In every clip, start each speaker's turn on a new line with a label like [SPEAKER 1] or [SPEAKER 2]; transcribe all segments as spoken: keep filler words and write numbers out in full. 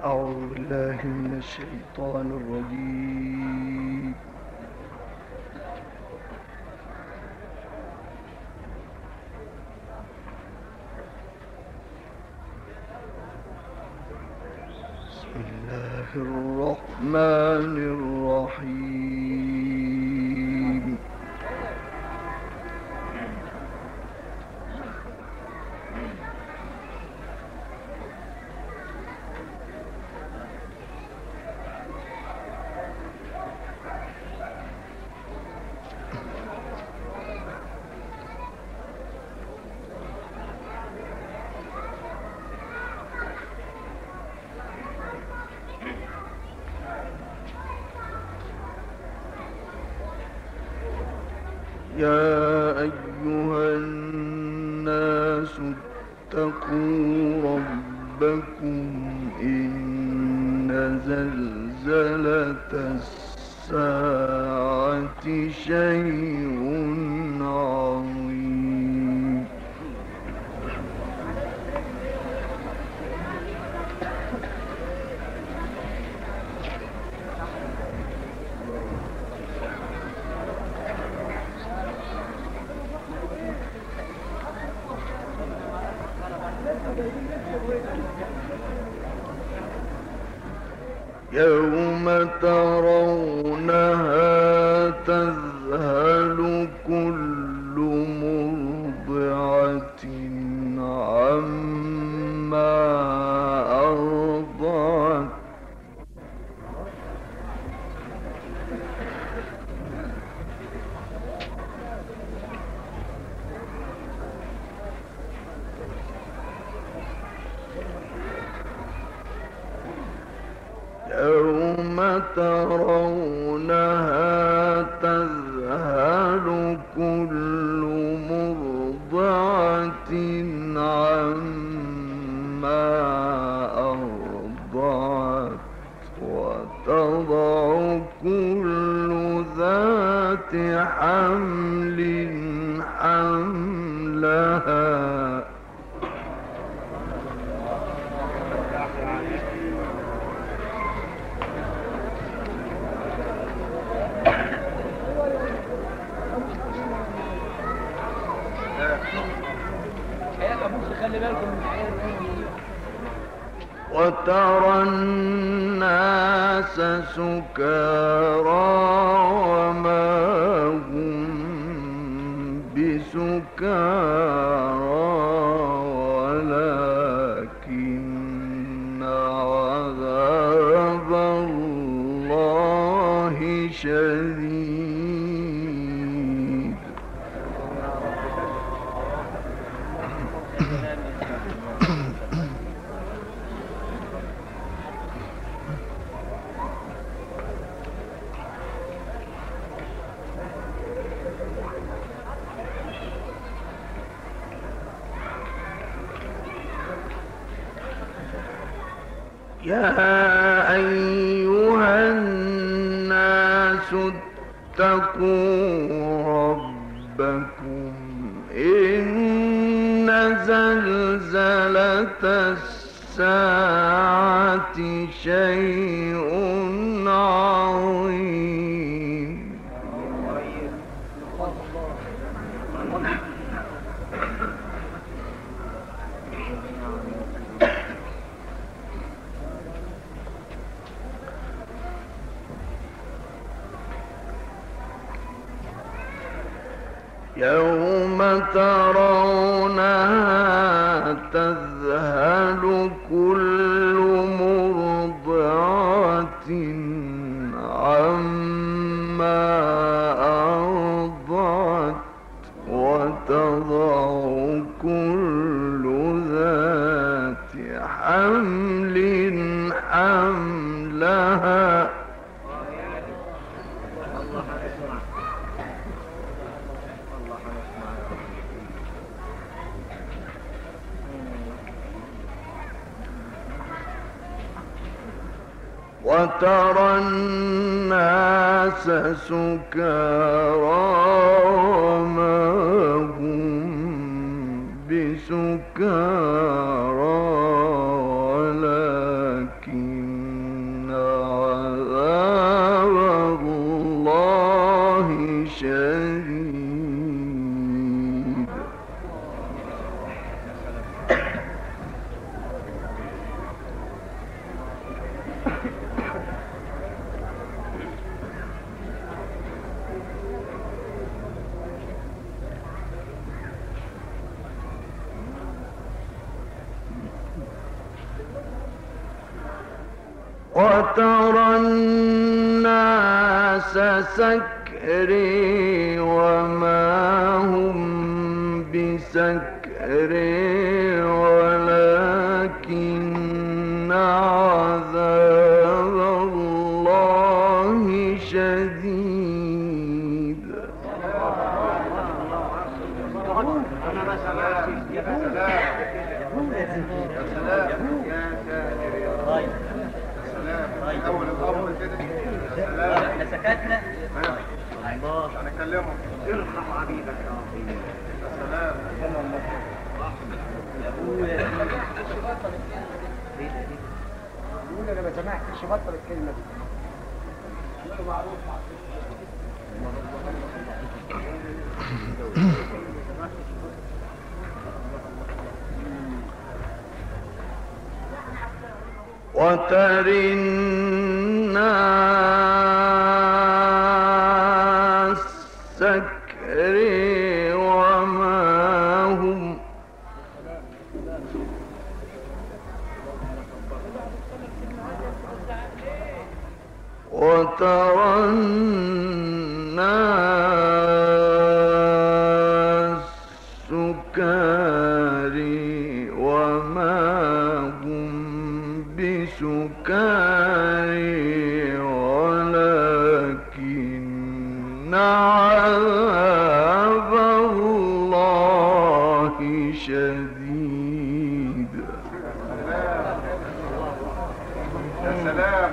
[SPEAKER 1] أعوذ بالله من الشيطان الرجيم. بسم الله الرحمن الرحيم. يا أيها الناس اتقوا ربكم إن زلزلة الساعة شيء عظيم. يوم ترونها تذهل كل مرضعة عما أرضعت يوم ترونها تذهل كل مرضعة عما أرضعت وتضع كل ذات حمل حملها وترى الناس سكارى وما هم بسكارى ولكن عذاب الله شديد. يا أيها الناس اتقوا ربكم إن زلزلة الساعة شيء عظيم. يوم ترونها تذهل كل مرضعة عما أرضعت وتضع كل ذات حمل حملها وترى الناس سكارى وما هم بسكارى ولكن وترى الناس سكري وما هم بسكري ولكن عذاب الله شديد.
[SPEAKER 2] اول الامر كده احنا سكتنا الله هنكلمه ارحم عبيدك يا عظيم. يا سلام يا ابويا يقول انا ما سمعتش بطل الكلمه دي معروف.
[SPEAKER 1] وترى الناس سكري وما هم وترى الناس سكاري وما هم بسكاري ولكن عذاب الله شديد.
[SPEAKER 2] يا سلام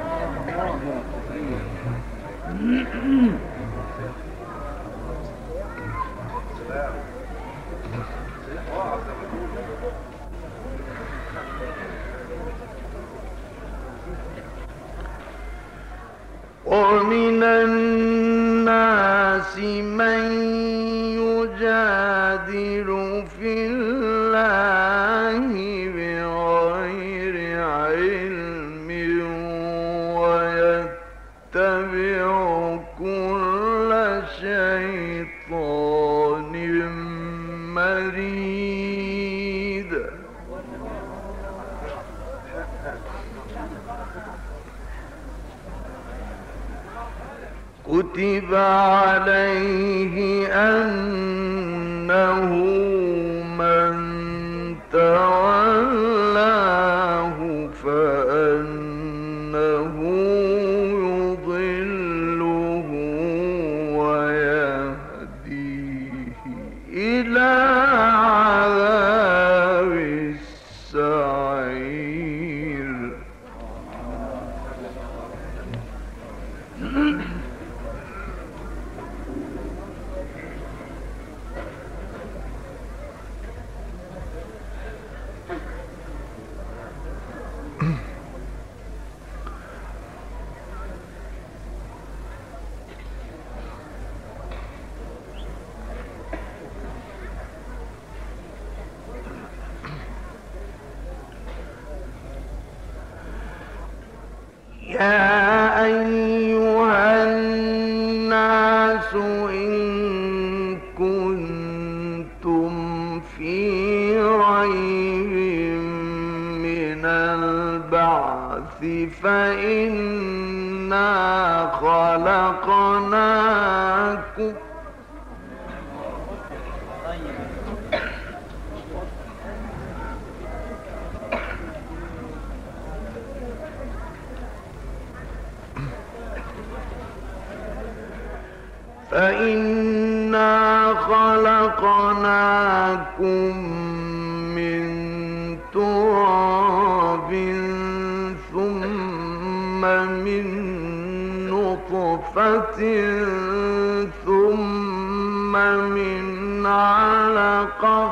[SPEAKER 1] ومن الناس من يجادل في الله بغير علم ويتبع كل شيطان مريد. كتب عليه أنه من تولاه فأنه يضله ويهديه إلى عذاب السعير. يا أيها الناس إن كنتم في ريب من البعث فإنا خلقناكم فإنا خلقناكم من تراب ثم من نطفة ثم من علقة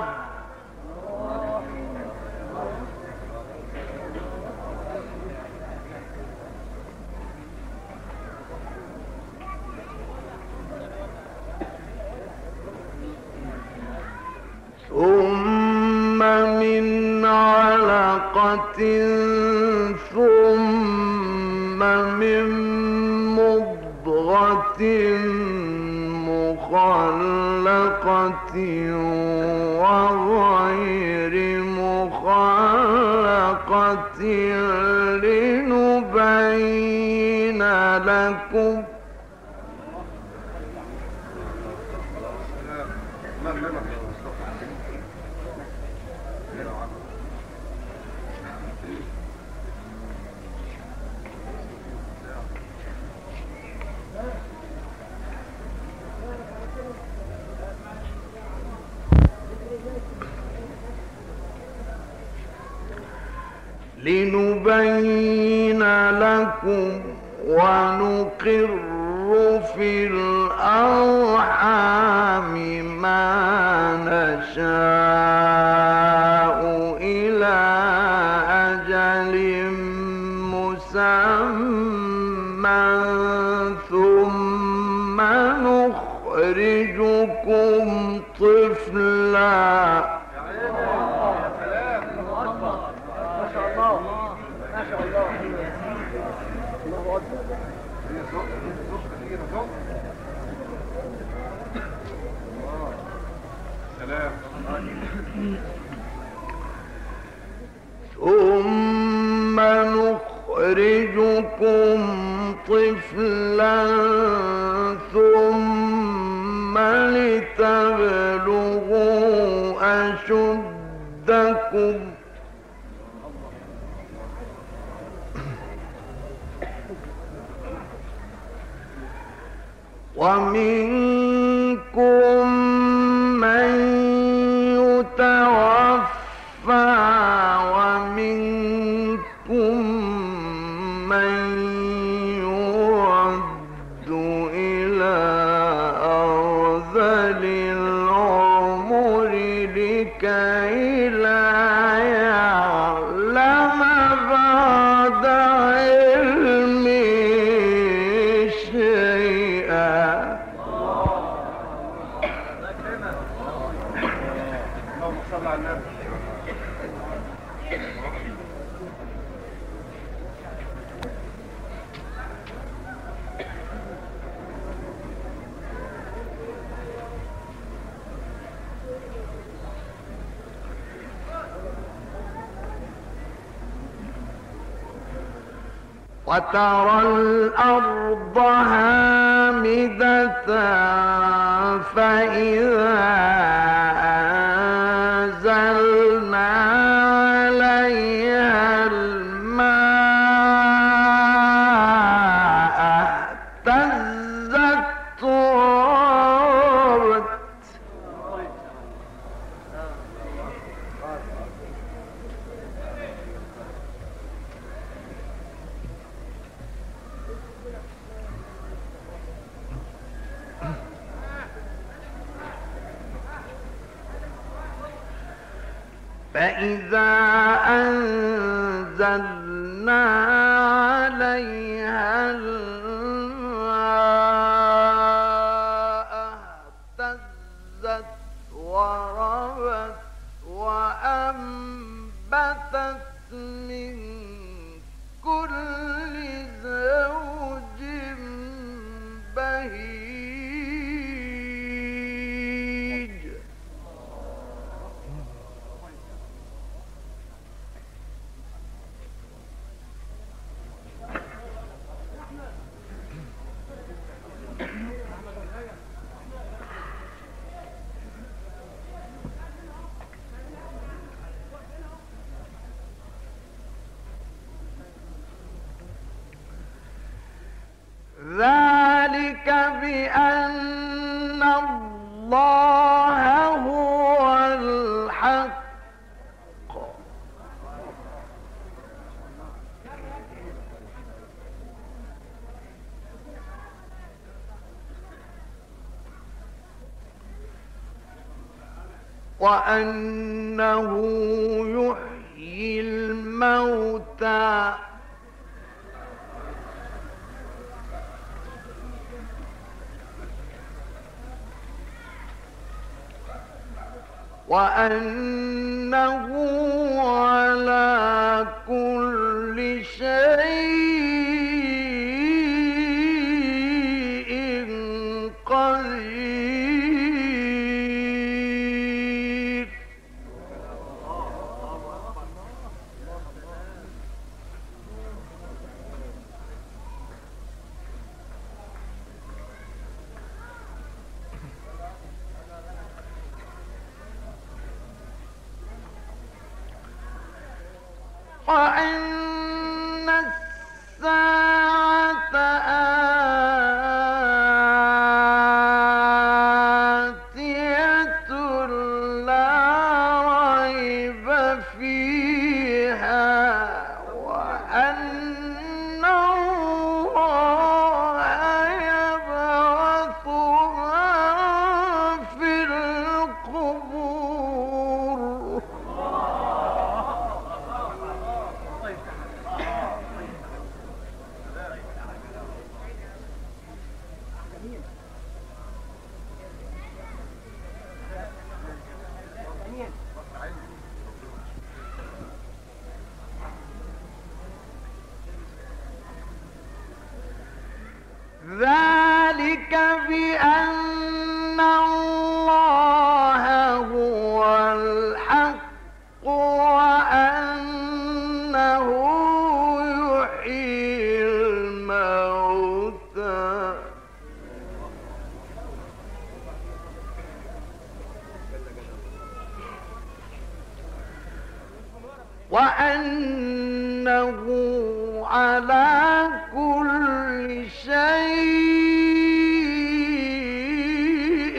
[SPEAKER 1] ثم من علقة ثم من مضغة مخلقة وغير مخلقة لنبين لنبين لكم لنبين لكم ونقر في الأرحام ما نشاء إلى أجل مسمى ثم نخرجكم طفلا. ثم نخرجكم طفلا ثم لتبلغوا أشدكم ومنكم من يتوفى ومنكم من يرد إلى أرذل العمر لكي لا يعلم بعد علم شيئا.
[SPEAKER 2] اللهم صل على النبي.
[SPEAKER 1] وترى الأرض هامدة فإذا أنزلنا عليها الماء اهتزت وربت فإذا أنزلنا عليها الماء اهتزت وربت وأنبتت من كل زوج بهيج. ذلك بأن الله هو الحق وأنه يحيي الموتى وأنه على كل شيء قدير. وأن الساعة آتية لا ريب فيها وأن الله يبعث من في القبور. ذلك بأن الله هو الحق وأنه يحيي الموتى وأنه على كل شيء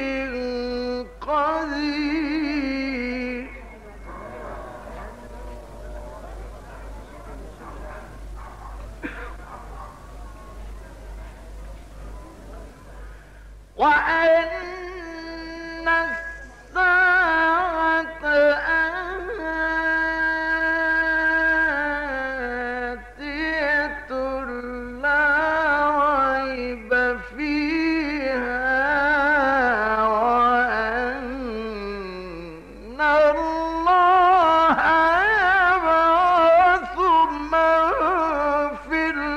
[SPEAKER 1] قدير. وأن الساعة آتية لا ريب فيها وأن الله يبعث من في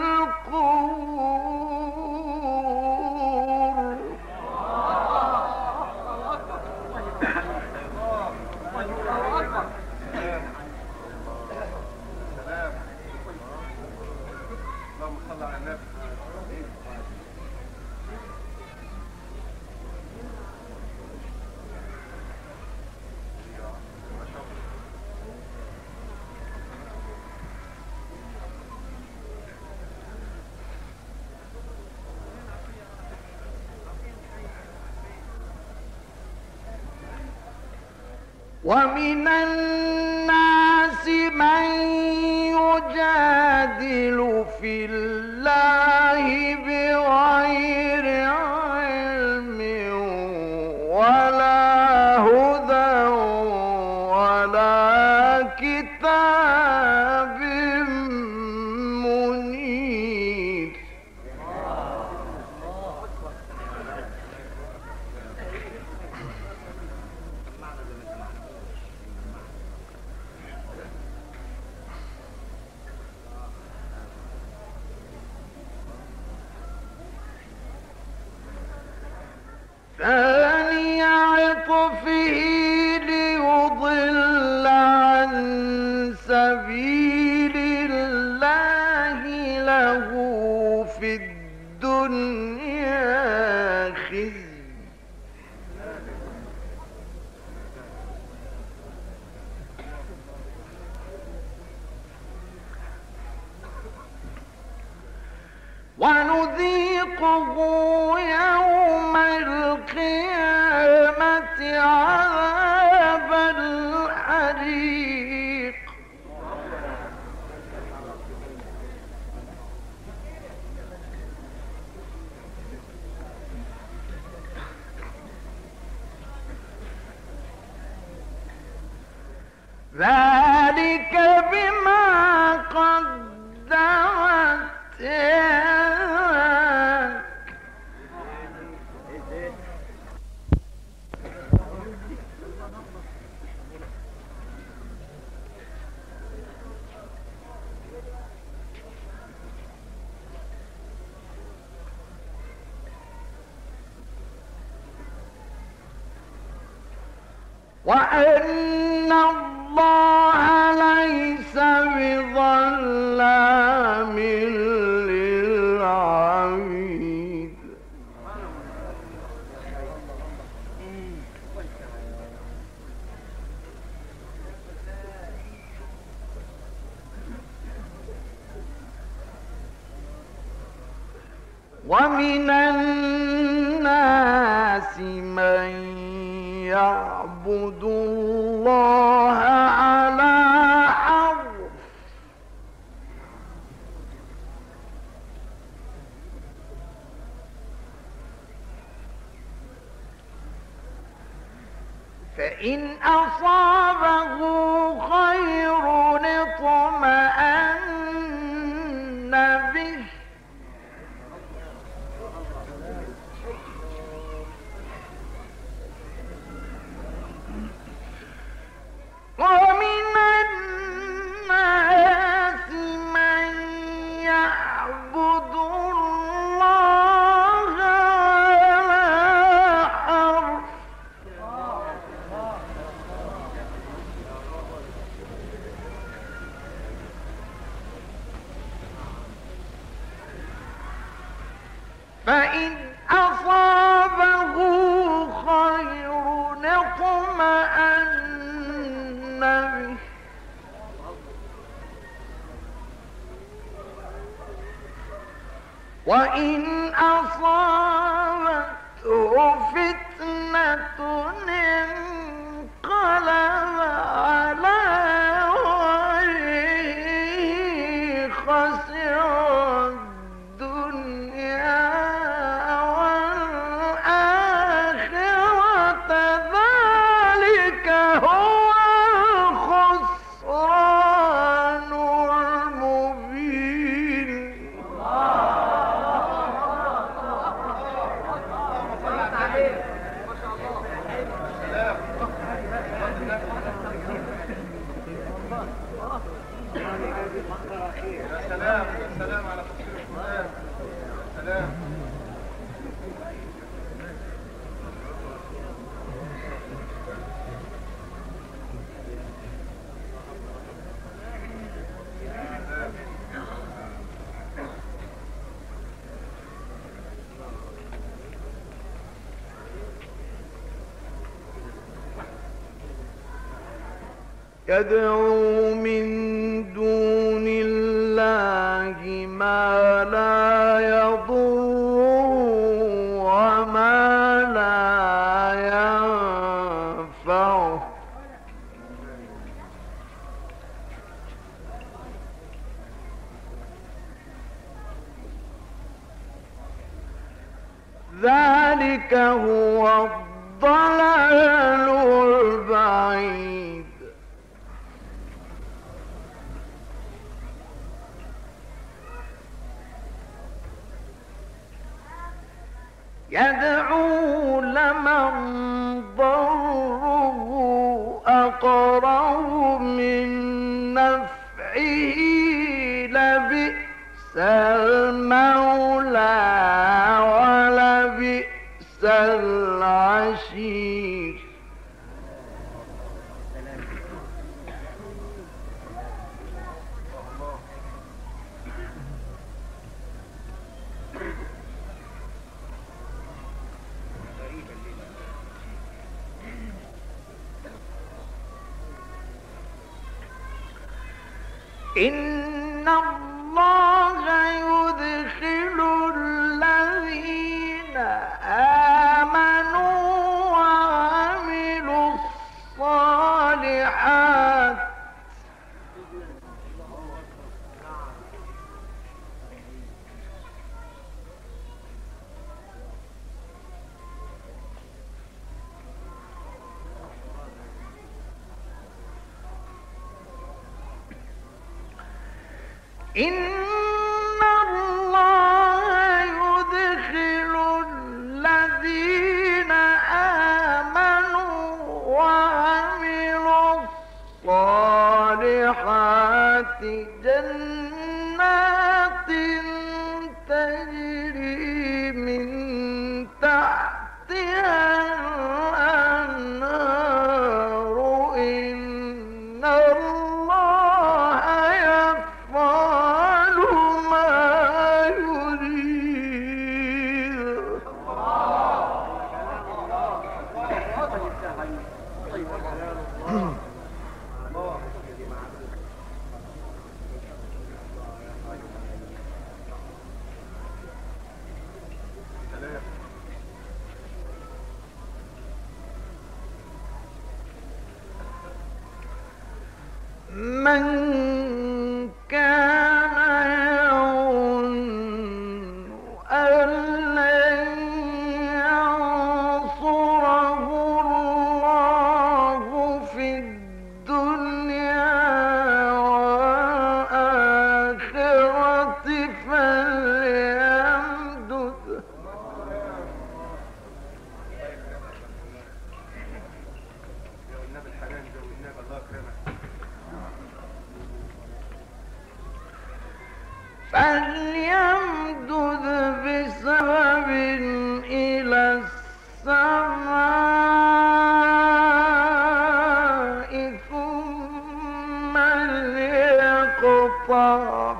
[SPEAKER 1] القبور. ومن الناس من يجادل في الله بغير علم ولا هدى ولا كتاب منير. ثاني عطفه ليضل عن سبيل الله له في الدنيا خزي ونذيقه يوم القيامة عذاب الحريق. ذلك بما قدمت يداك. وأن الله ليس بظلام للعبيد. ومن الناس من يعبد الله على حرف فإن أصابه خير اطمأن به ومن الناس من يعبد الله على حرف فإن أصابه خير اطمأن به وإن أصابته فتنة انقلب على وجهه خسر الدنيا والآخرة ذلك هو الخسران المبين.
[SPEAKER 2] يا سلام يا سلام على تفسير القرآن. يا سلام.
[SPEAKER 1] يدعو من دون الله ما لا يضره وما لا ينفعه ذلك هو الضلال البعيد. يدعو لمن ضره أقرب من نفعه لبئس المولى ولبئس العشير. إن الله يدخل الذين آمنوا وعملوا الصالحات إن الله يدخل الذين آمنوا وعملوا الصالحات جنات تجري من تحتها الأنهار. إن الله يفعل ما يريد. كان يظن أن لن ينصره الله في الدنيا والآخرة فليمدد فليمدد بسبب إلى السماء ثم ليقطع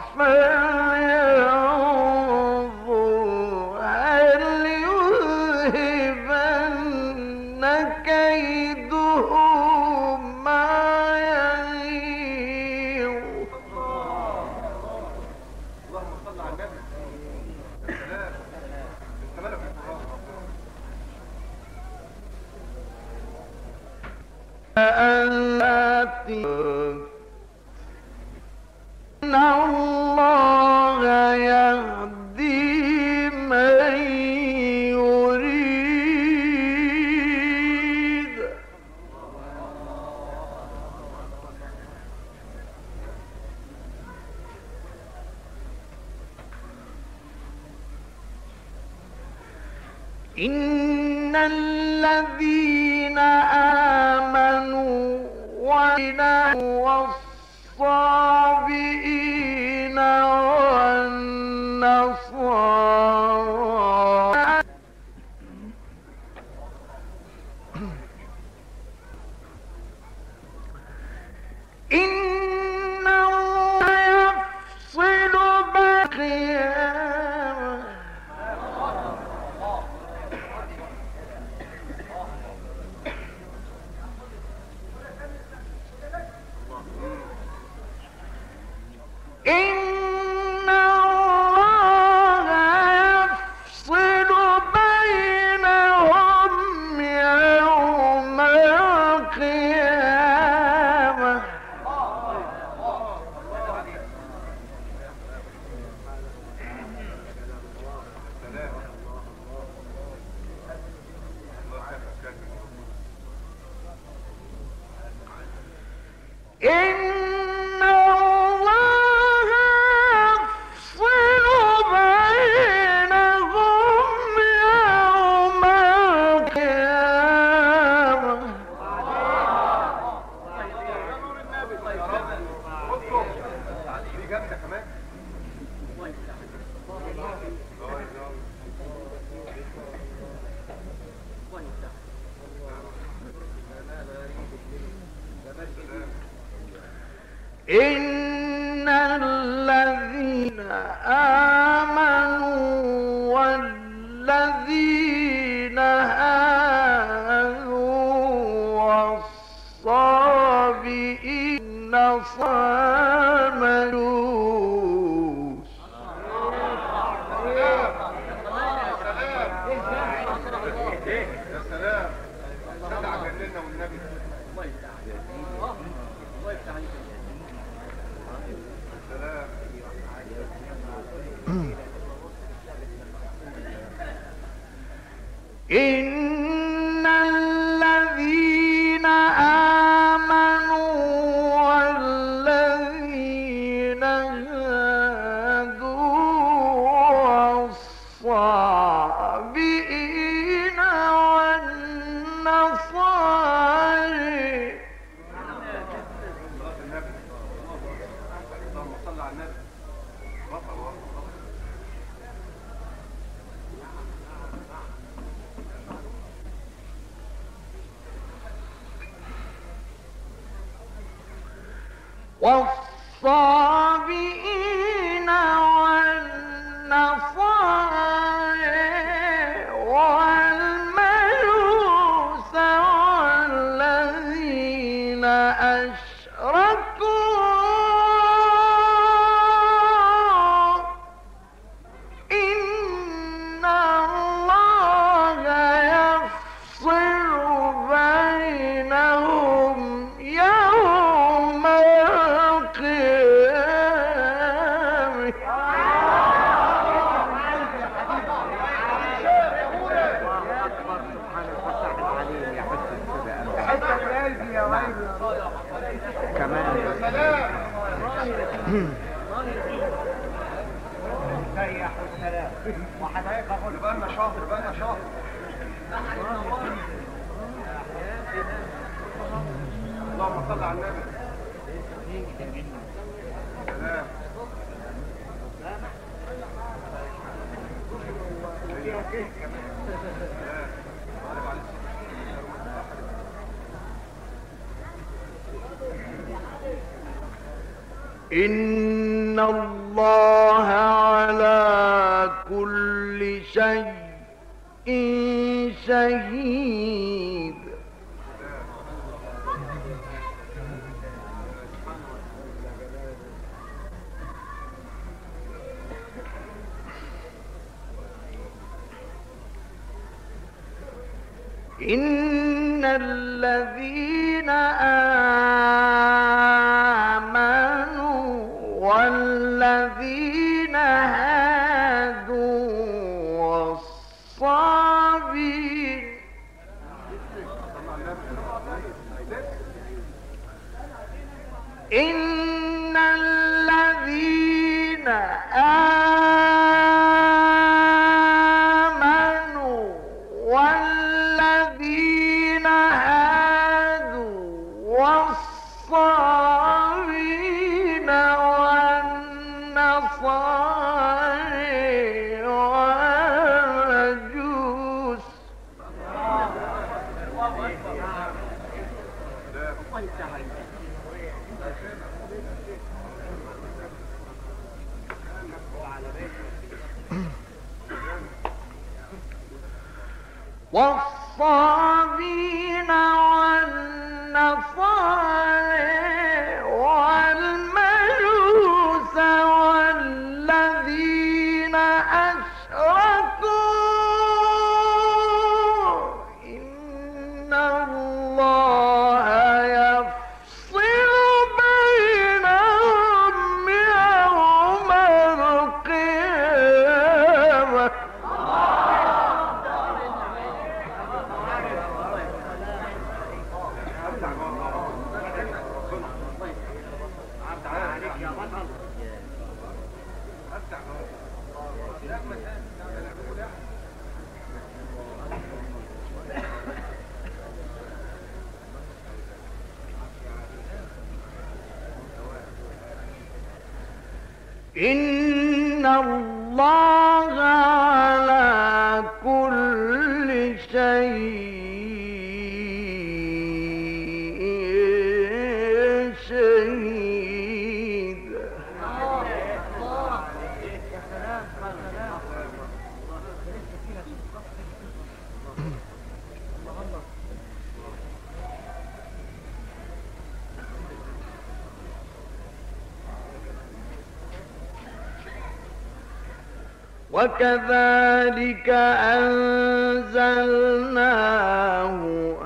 [SPEAKER 1] فلينظر هل يذهبن كيده ما يغيظ. إن الله يهدي من يريد. إن الذين آمنوا والصابئين والنصارى إن الله يفصل بالقيامة إن الله يفصل بينهم يوم القيامة إن الله يفصل بينهم يوم القيامة إن الذين آمنوا والذين هادوا والصابئين صاملوس
[SPEAKER 2] يا سلام سمع جننا والنبي الله يفتح عليك الله يفتح عليك سلام
[SPEAKER 1] إن الذين آمنوا والذين هادوا والصابئين والنصارى
[SPEAKER 2] اللهم صل على النبي
[SPEAKER 1] والصابئين والنصارى والمجوس والذين أشركوا إن الله يفصل بينهم يوم القيامة
[SPEAKER 2] ريح والسلام وحضرتك اقول بقى لنا شهر بقى لنا شهر. اللهم صل على النبي. سلام.
[SPEAKER 1] إن الله على كل شيء شهيد. إن الذين آمنوا والذين هادوا والصابين إن الذين آمنوا والذين هادوا والصابين والنصارى والمجوس والصابين والنصارى والمجوس والذين أشركوا إن الله يفصل بينهم يوم القيامة. إن الله على كل شيء شهيد. وكذلك أنزلناه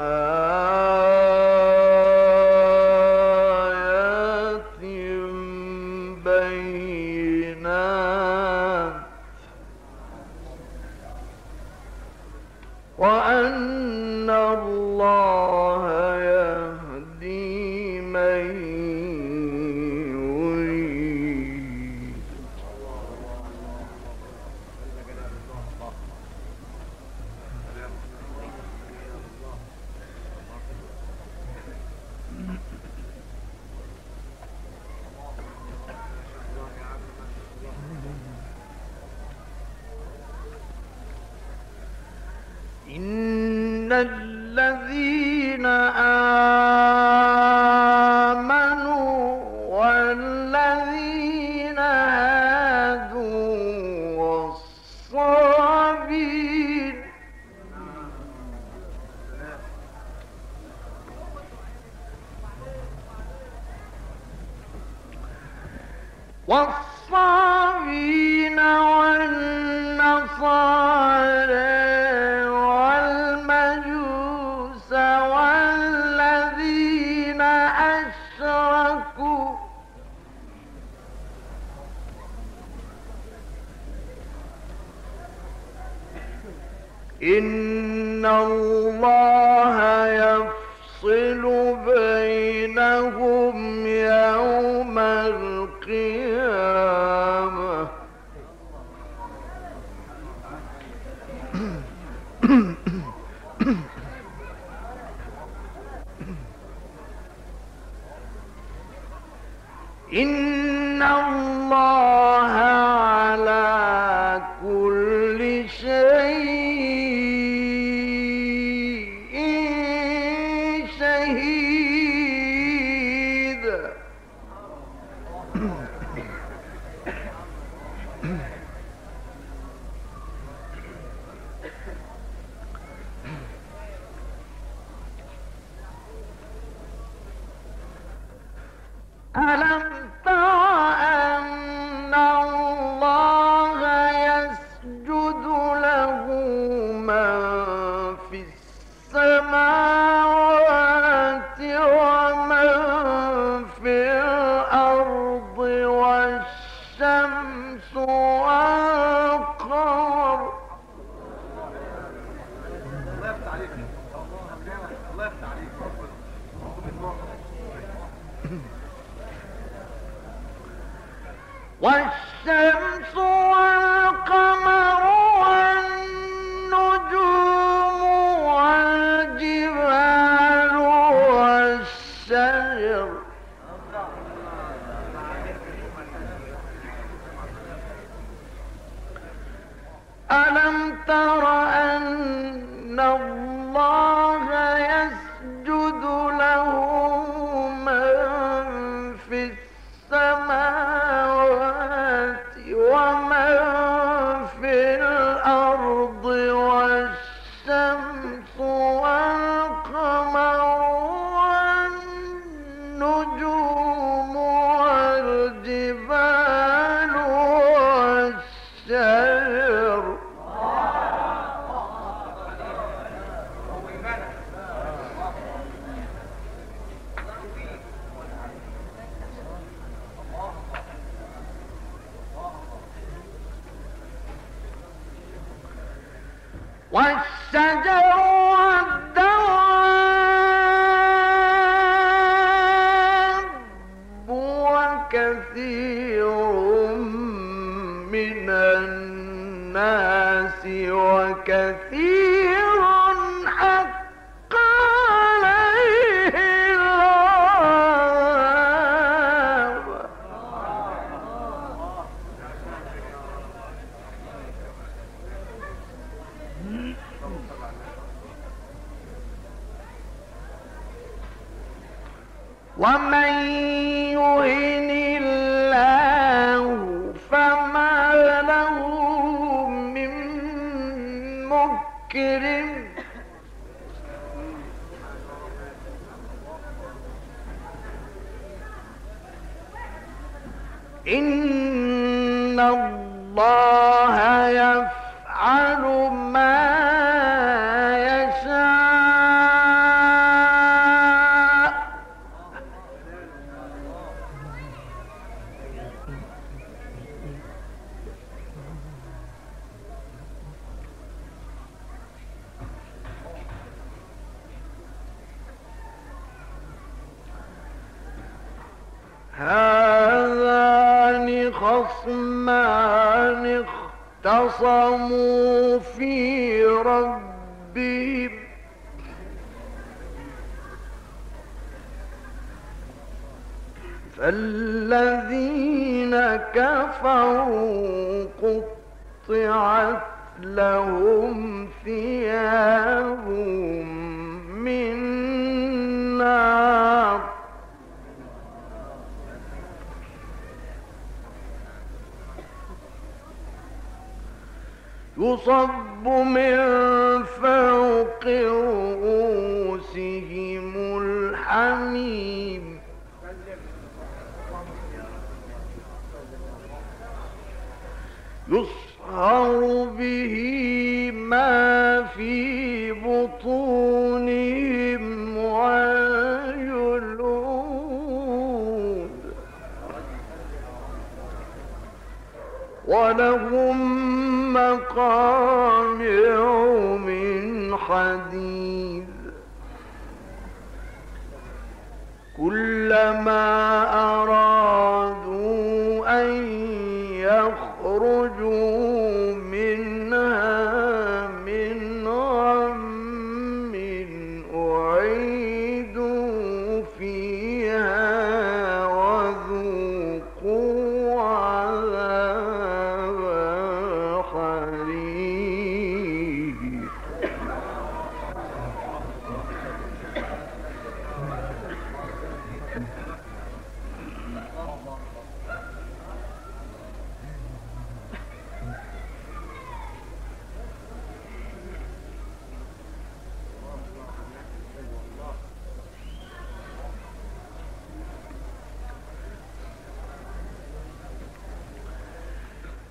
[SPEAKER 1] آيات بينات وأن الله يهدي من يريد. إن الذين آمنوا والذين هادوا والصابين والصابين والنصارى والمجوس والذين أشركوا إن الله يفصل بينهم يوم القيامة. إن الله على كل شيء شهيد. ألم تر أن الله يسجد له من في السماوات ومن في الأرض والشمس والقمر.
[SPEAKER 2] الله يفتح عليك، الله يفتح عليك.
[SPEAKER 1] والشمس والقمر والنجوم والجبال والشجر. ألم تر أن الله يسجد له من في السماوات ومن في الأرض والشمس والقمر والنجوم والجبال والشجر. والشجر والدواب وكثير من الناس وكثير حق عليه العذاب. ومن يهن الله فما له من مكرم. إن الله يفعل ما يشاء. هذان خصمان اختصموا في ربهم فالذين كفروا قطعت لهم ثياب من نار يصب من فوق رؤوسهم الحميم يصهر به ما في بطونهم والجلود ولهم مقامع من حديد كلما أرادوا أن يخرجوا منها من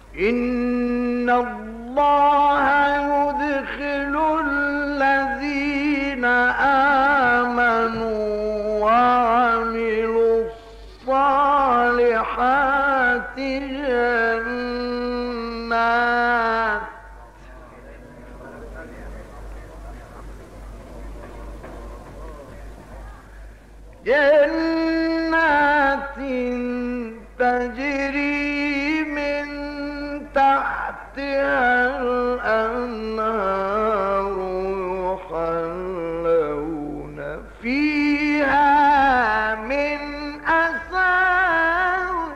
[SPEAKER 1] إن الله يدخل الذين آمنوا وعملوا الصالحات جنات جنات تجري من تحتها الأنهار يحلون فيها من أساور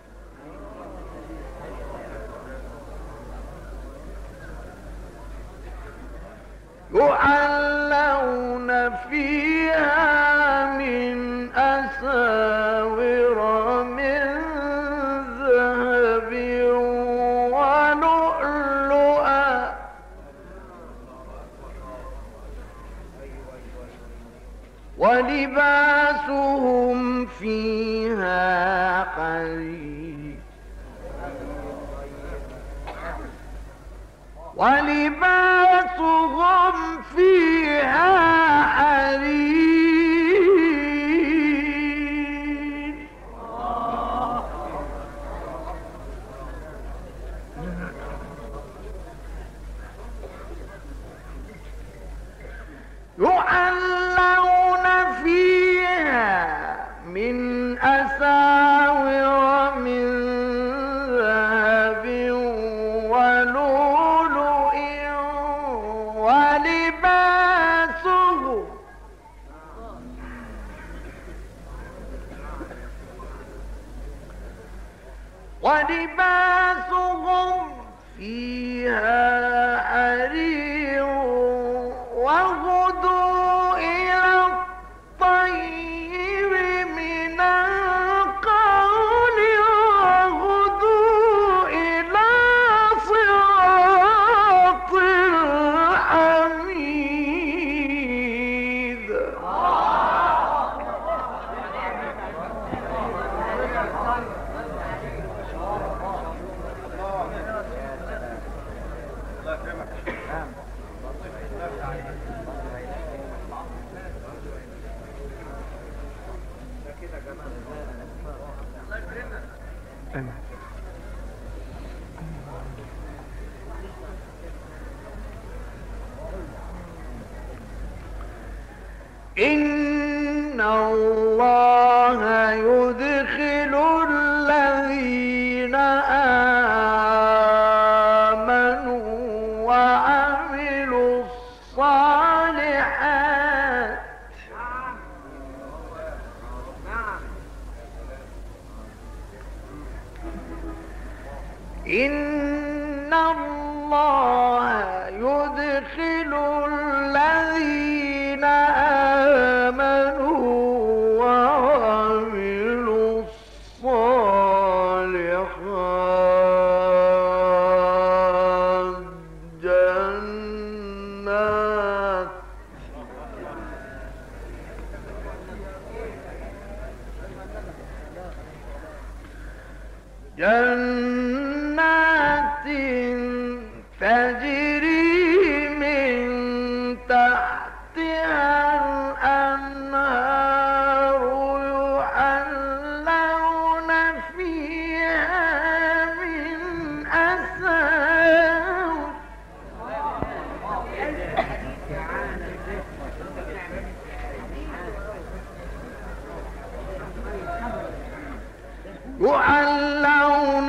[SPEAKER 1] يحلون فيها من أساور من ذهب ولؤلؤا ولباسهم فيها حرير ولباسهم فيها حرير يحلون فيها من أساور من ذهب ولؤلؤ ولباسهم ولباسهم فيها حرير وغدوا إلى الطيب من القول وغدوا إلى صراط الحميد إن الله يدخل الذين آمنوا وعملوا الصالحات إن الله يدخل الذين آمنوا وعملوا الصالحات جنات جنات تجري من تحتها الأنهار يحلون فيها من أساور يحلون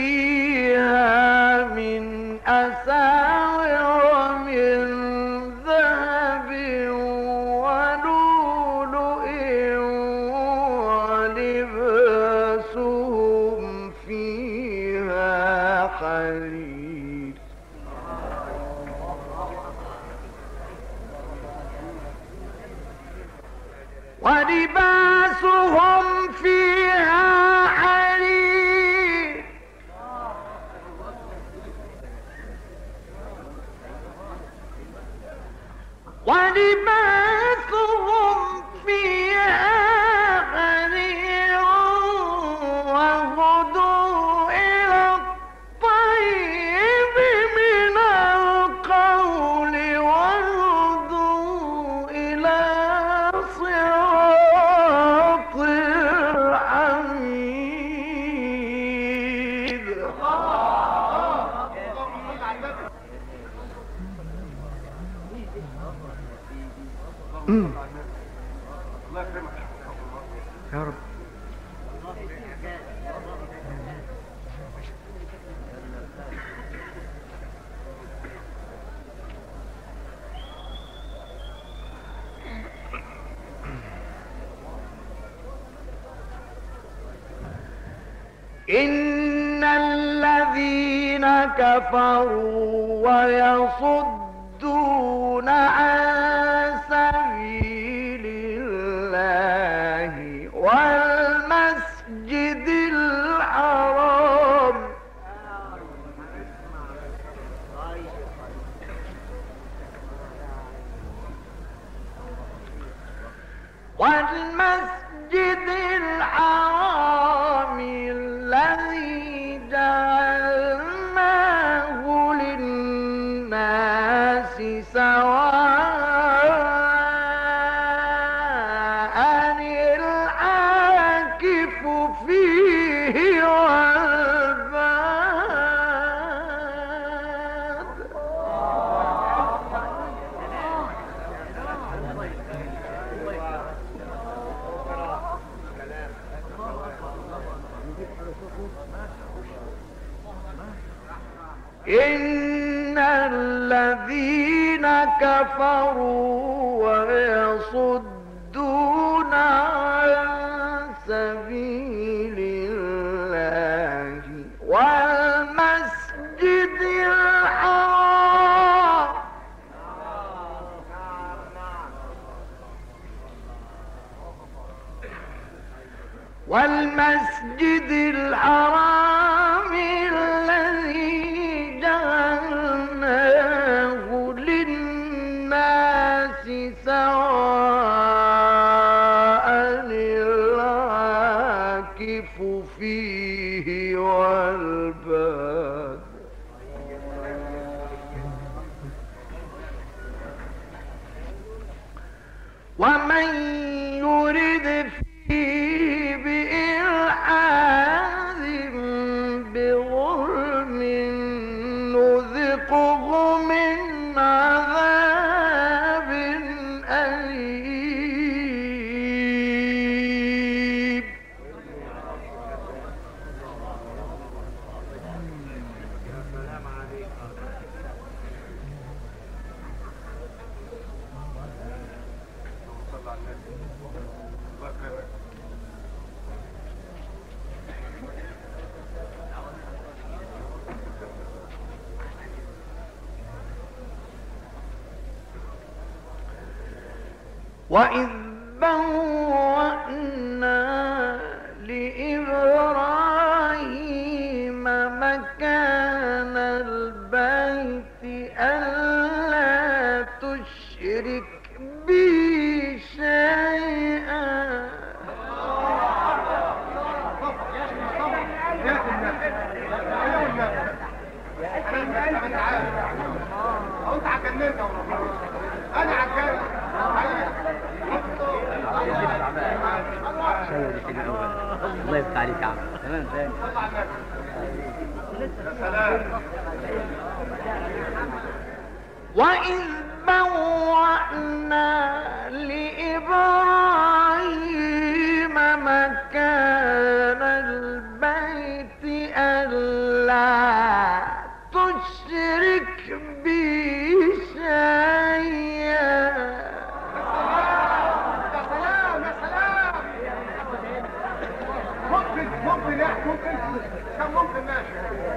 [SPEAKER 1] فيها من أساور من ذهب ولؤلؤ ولباسهم فيها حرير ولباسهم فيها حرير ولباسهم فيها حرير وغدوا إلى الطيب يا رب. إن الذين كفروا ويصدون عن سبيل الله والمسجد الحرام والمسجد الحرام الذي جعلناه للناس سواء العاكف فيه والباد إن الذين كفروا ويصدون عن سبيل الله والمسجد الحرام والمسجد الحرام الذي جعلناه للناس سواء العاكف فيه والباد ومن يرد فيه بإلحاد بظلم نذقه من عذاب أليم وإذ بوأنا لإبراهيم مكان البيت ألا تشرك بي شيئا
[SPEAKER 2] أنا عجلت
[SPEAKER 3] الله يفتح عليك يا عم. تمام تمام.
[SPEAKER 1] وإذ بوأنا لإبراهيم مكان البيت ألا تشرك بي شيئا
[SPEAKER 2] ممكن ممكن لا ممكن كان ممكن ماشي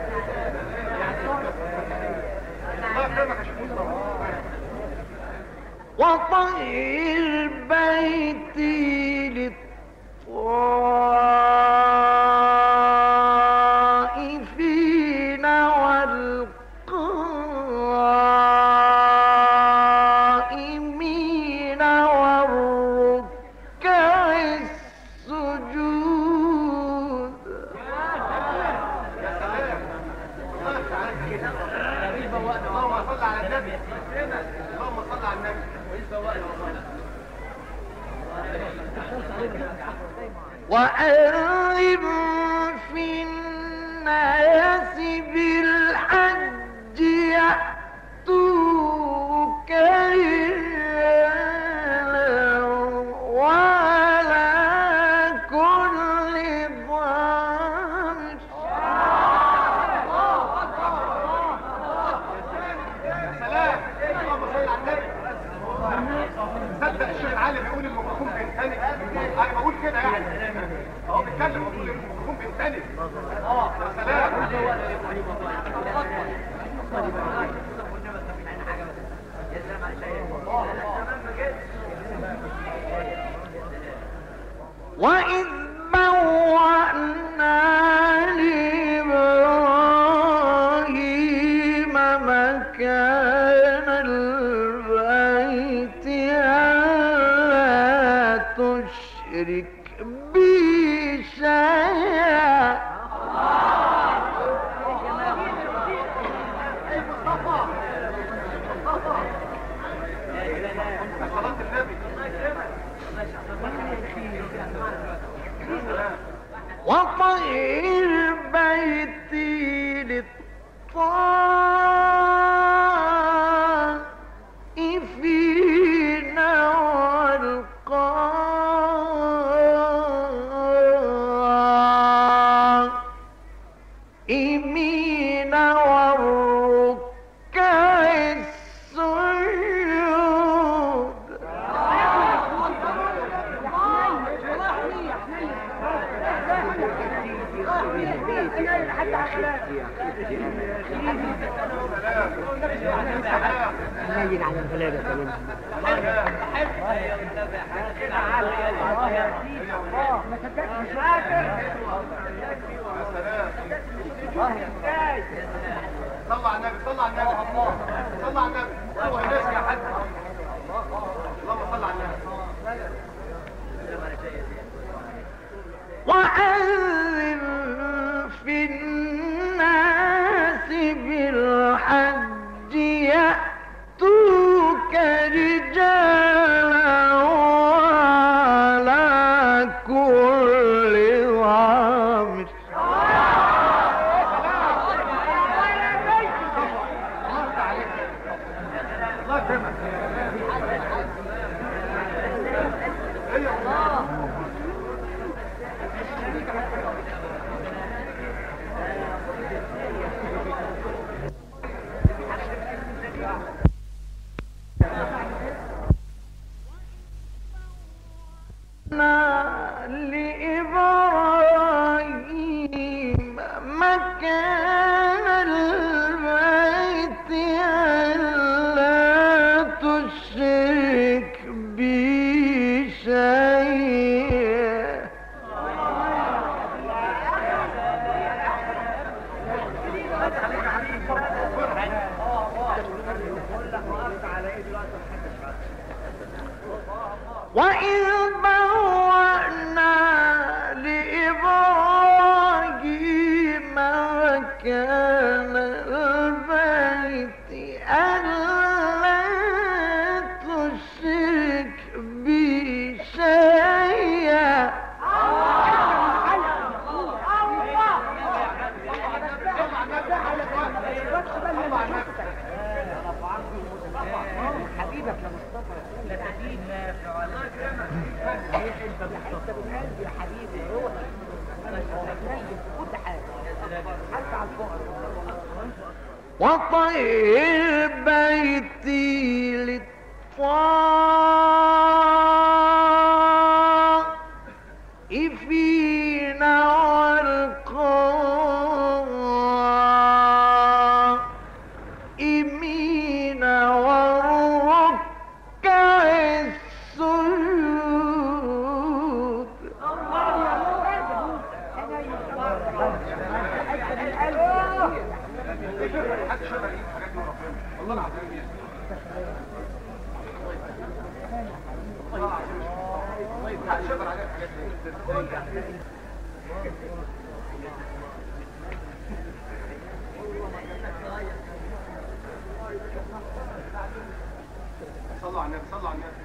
[SPEAKER 2] الله يكرمك يا شيخ مصطفى
[SPEAKER 1] وطهر بيتي للطائفين والقائمين والركع السجود
[SPEAKER 2] اللهم صل على النبي اللهم صل على النبي
[SPEAKER 1] وأذن في الناس بالحج يأتوك رجالا وعلى كل ضامر.
[SPEAKER 2] سلام. اللهم صل على النبي. تصدق الشيخ العالم بيقول الميكروفون بينتني؟ انا بقول كده يعني. هو بيتكلم بيقول الميكروفون بينتني. اه يا سلام.
[SPEAKER 1] وإذ بوأنا لإبراهيم مكان البيت ألا تشرك بي شيئا. وطهر بيتي للطائفين والقائمين والركع السجود.
[SPEAKER 3] نايل على الغلابة كمان.
[SPEAKER 2] صلى على النبي صلى على النبي صلى على النبي. هو الناس يا حد. اللهم صل على النبي.
[SPEAKER 1] وأذن في الناس بالحج يأتوك رجالا وعلى كل ضامر. لإبراهيم مكان البيت ألا تشرك بي شيئا. وإذ بوأنا لإبراهيم مكان البيت ألا تشرك بي شيئا.
[SPEAKER 3] حبيبك يا مصطفى. لا حبيب يا حبيبي روحي. كل حاجة حتى على الفقر.
[SPEAKER 1] وطهر بيتي للطائفين والقائمين والركع السجود.
[SPEAKER 2] والله العظيم. شكرا عليك حاجات دي. صلوا على النبي صلوا على النبي.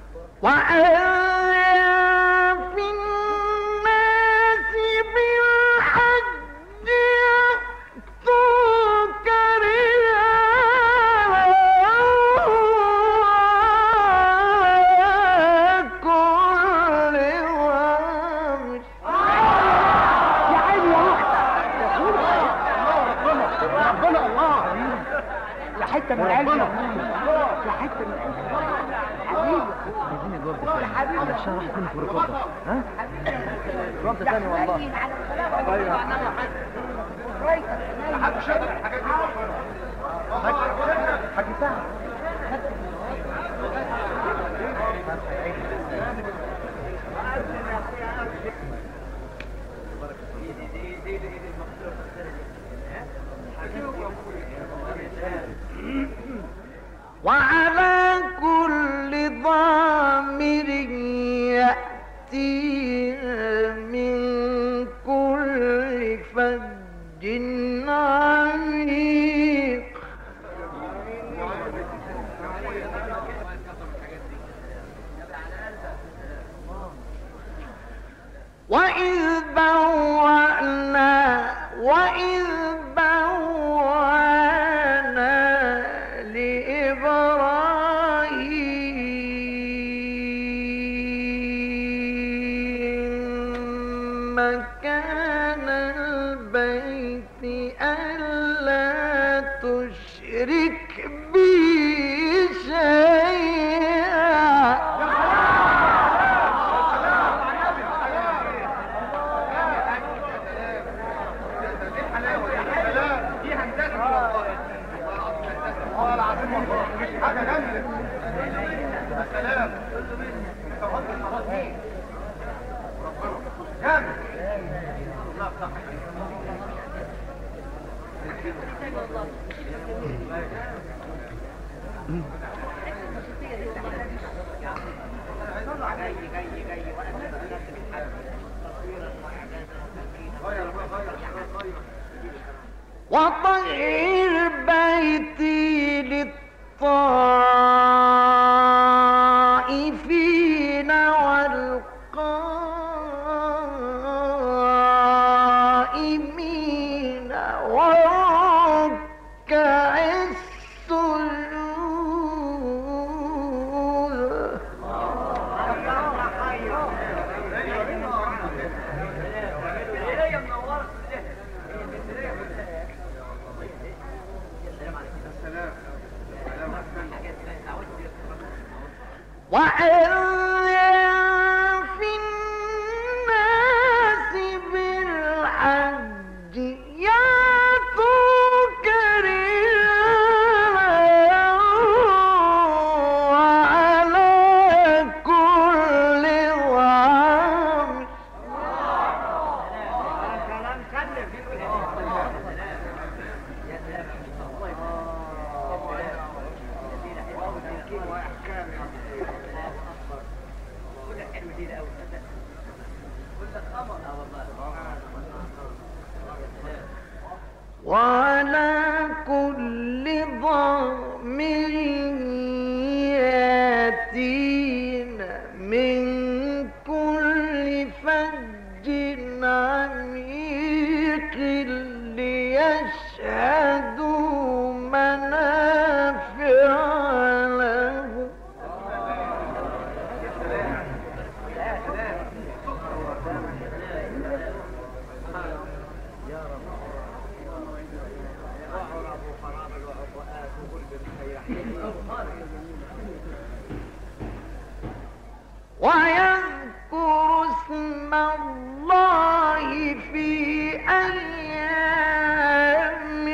[SPEAKER 1] وأذن في الناس بالحج يأتوك
[SPEAKER 2] ربنا الله
[SPEAKER 1] يا حته من قلبي يا يا حته من قلبي حبيبي
[SPEAKER 3] عايزين الجواب ده
[SPEAKER 1] يا حبيبي
[SPEAKER 3] على الشهر هيكون في ركوبة ها؟ ركوبة تاني والله
[SPEAKER 2] محدش يقدر الحاجات دي
[SPEAKER 1] حاجة سهل وعلى كل ضامر يأتينا من كل فج عميق وإذ بوأنا وإذ بوأنا لإبراهيم مكان البيت ألا تشرك بي شيئا
[SPEAKER 2] حاجه جامده يا سلام جامد
[SPEAKER 1] وطهر بيتي للطائفين والقائمين وركع السجود وأذن في الناس بالحج يأتوك رجالا وعلى كل ضامر وعلى كل ضامر ياتين من كل فج عميق ليشهدوا منافع لهم ويذكر اسم الله في أيام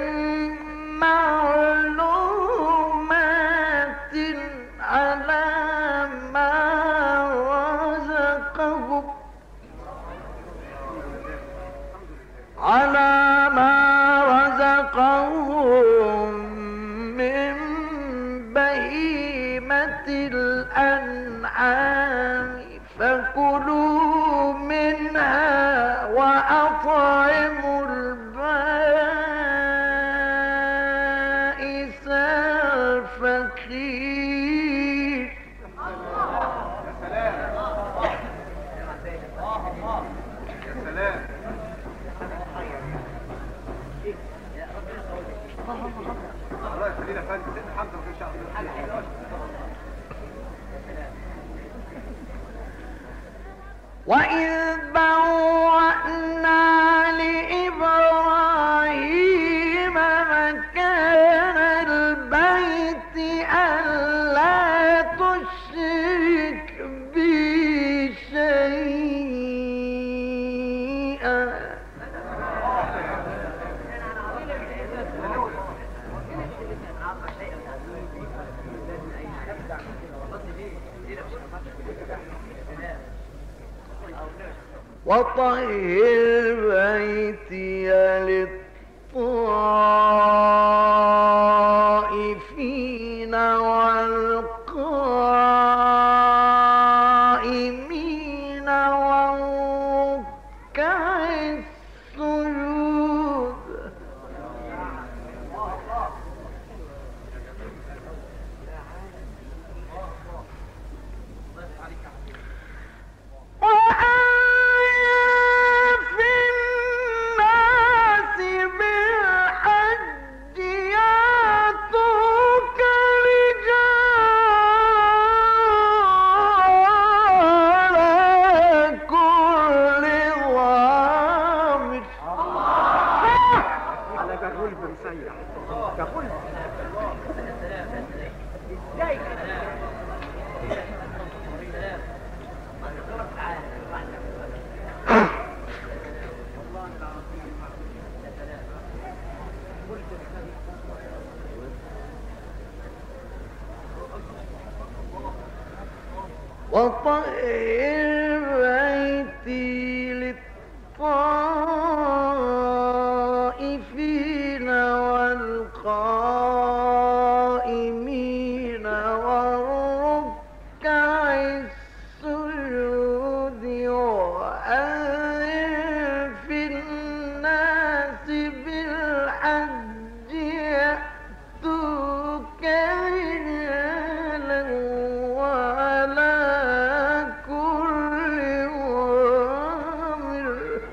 [SPEAKER 1] معلومات على ما رزقهم على ما رزقهم من بهيمة الأنعام فكلوا منها وأطعموا البائس الفقير
[SPEAKER 2] الله يخلينا فندم الحمد لله ان شاء الله
[SPEAKER 1] وإذ بوأنا لإبراهيم
[SPEAKER 4] مكان البيت ألا تشرك بي شيئا وطهر بيتي للطائفين والقائمين والركع السجود وطهر بيتي للطائفين والقائمين والركع السجود وأذن في الناس بالحج يأتوك رجالا وعلى كل ضامر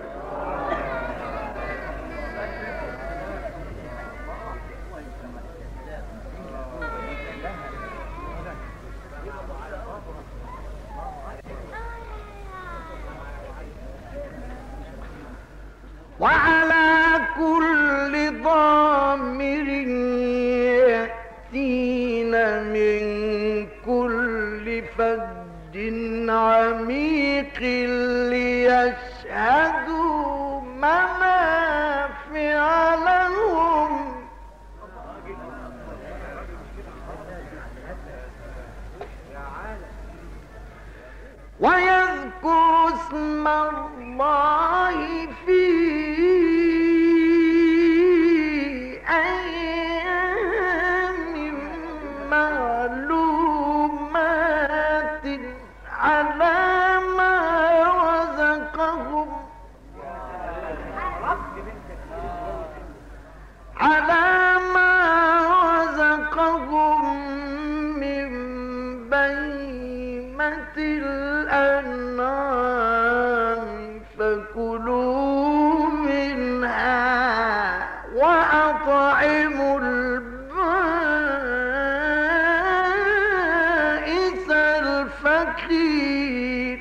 [SPEAKER 4] وعلى كل ضامر يأتين من كل فج عميق ليشهدوا منافع لهم ويذكر اسم الله في أيام معلومات على ما رزقهم على ما رزقهم من بهيمة الأنعام فكلوا منها وأطعموا البائس الفقير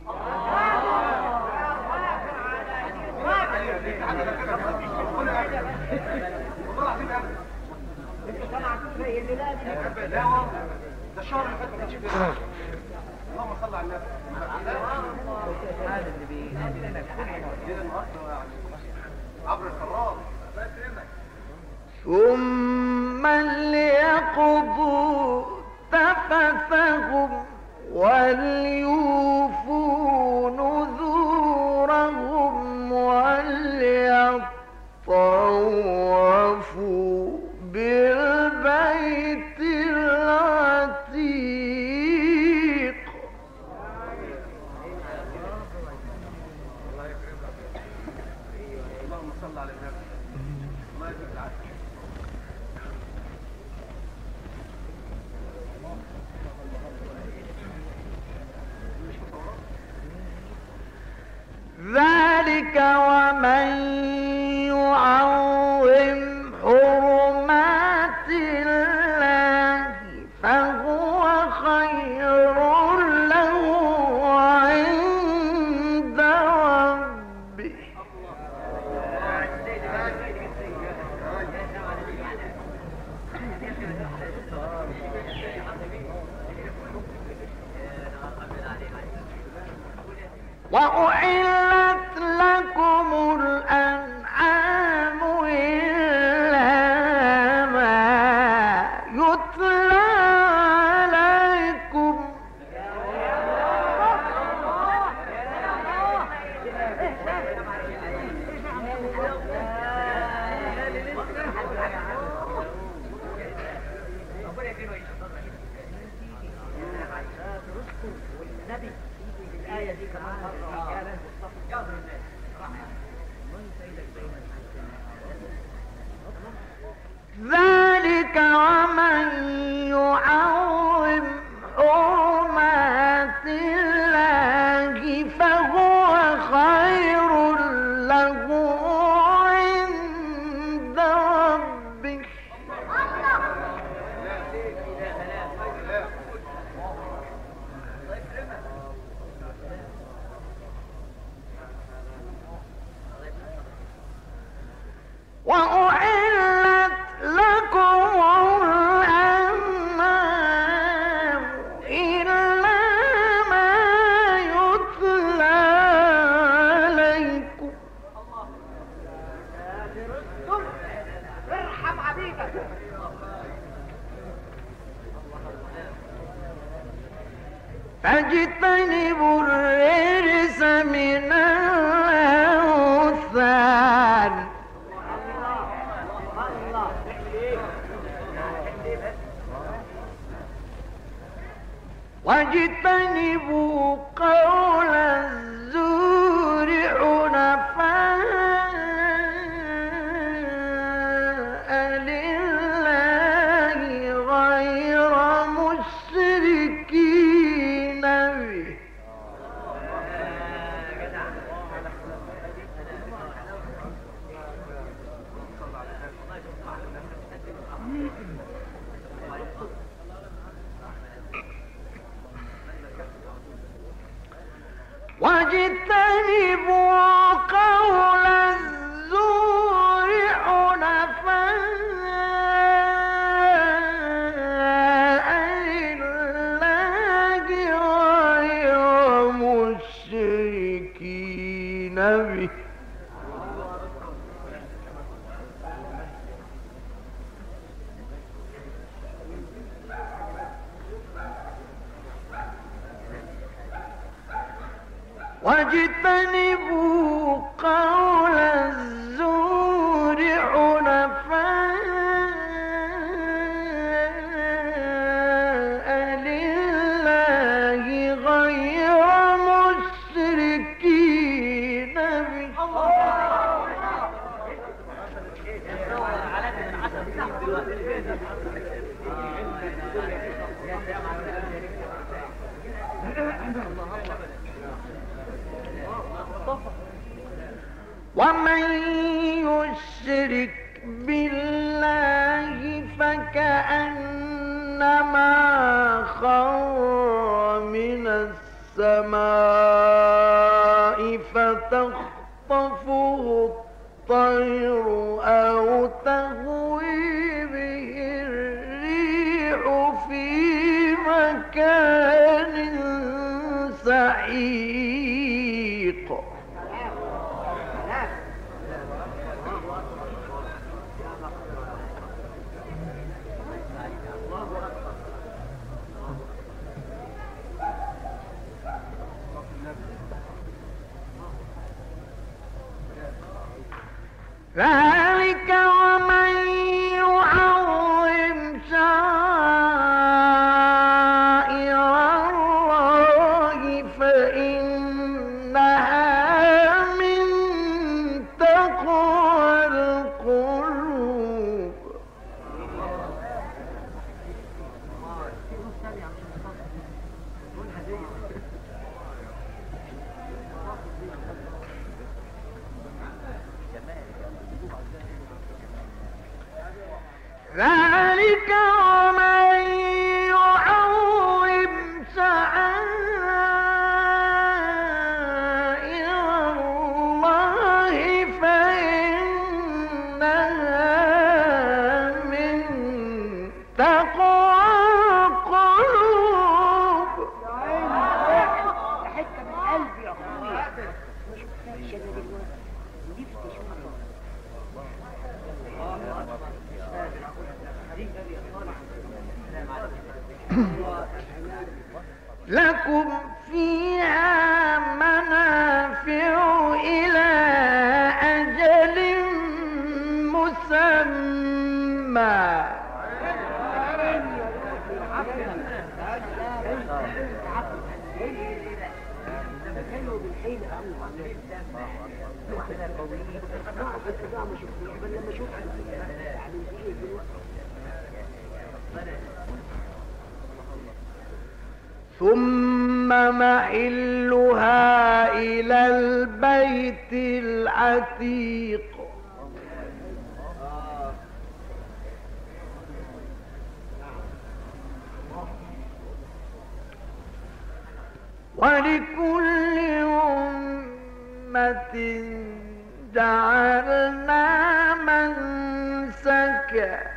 [SPEAKER 2] ده الشهر اللي فات ما كانش فيه اللهم صل على النبي هذا اللي بينادي لنا عبر القرار
[SPEAKER 4] ثم ليقضوا تفثهم وليوفوا نذورهم وليطوفوا بالبيت العتيق
[SPEAKER 2] اللهم صل على النبي الله يجزيك العافيه
[SPEAKER 4] ذلك ومن يعظم حرمات الله فهو خير له عند ربه وأحلت لكم الأنعام إلا ما يتلى عليكم ذلك ومن يعظم حرمات الله فهو خير له عند ربه وأحلت لكم الأنعام إلا ما يتلى عليكم
[SPEAKER 1] ارحم عبيدك.
[SPEAKER 4] فاجتنبوا الرجس من الأوثان واجتنبوا قول الزور حنفاء لله غير مشركين به واجتنبوا قول الزور حنفاء لله غير مشركين به واجتنبوا قول الزور حنفاء لله غير مشركين به ومن يشرك بالله فكأنما خر من السماء فتخطفه الطير أو تهوي به الريح في مكان سحيق ذلك ومن يعظم شعائر الله فإنها من تقوى القلوب ذلك ومن يعظم شعائر الله فإنها من تقوى القلوب.
[SPEAKER 1] حته من قلبي يا اخويا.
[SPEAKER 4] لكم فيها منافع إلى أجل مسمى. ثم محلها إلى البيت العتيق. ولكل أمة جعلنا منسكا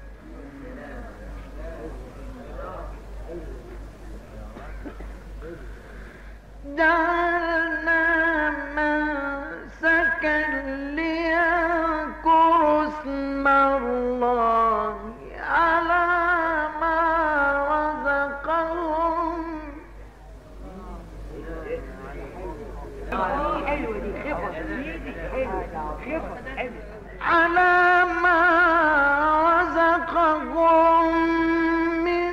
[SPEAKER 4] جعلنا منسكا ليذكروا اسم الله على ما رزقهم. على ما رزقهم من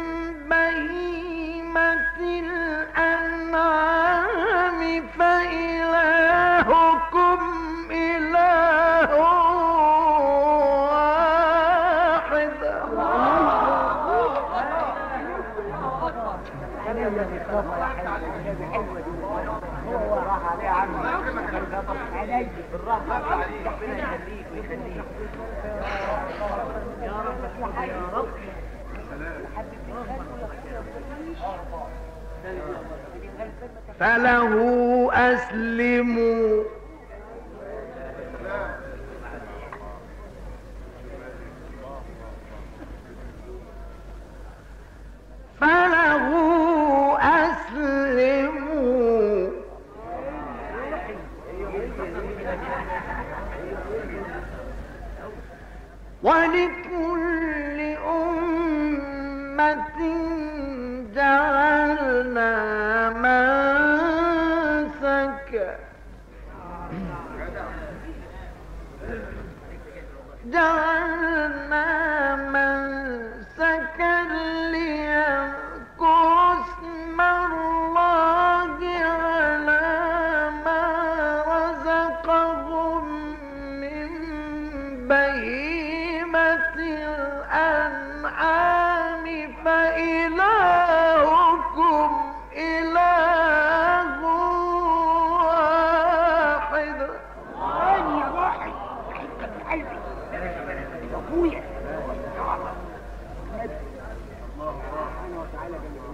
[SPEAKER 4] بهيمة الأنعام فإلهكم إله واحد. فله أسلموا فله أسلموا ولكل أمة جعلنا منسكا جعلنا منسكا ليذكروا اسم الله على ما رزقهم من بهيمة الأنعام فإلهكم إله واحد.
[SPEAKER 1] يا واحد حتة في قلبي يا ابويا. سبحانه وتعالى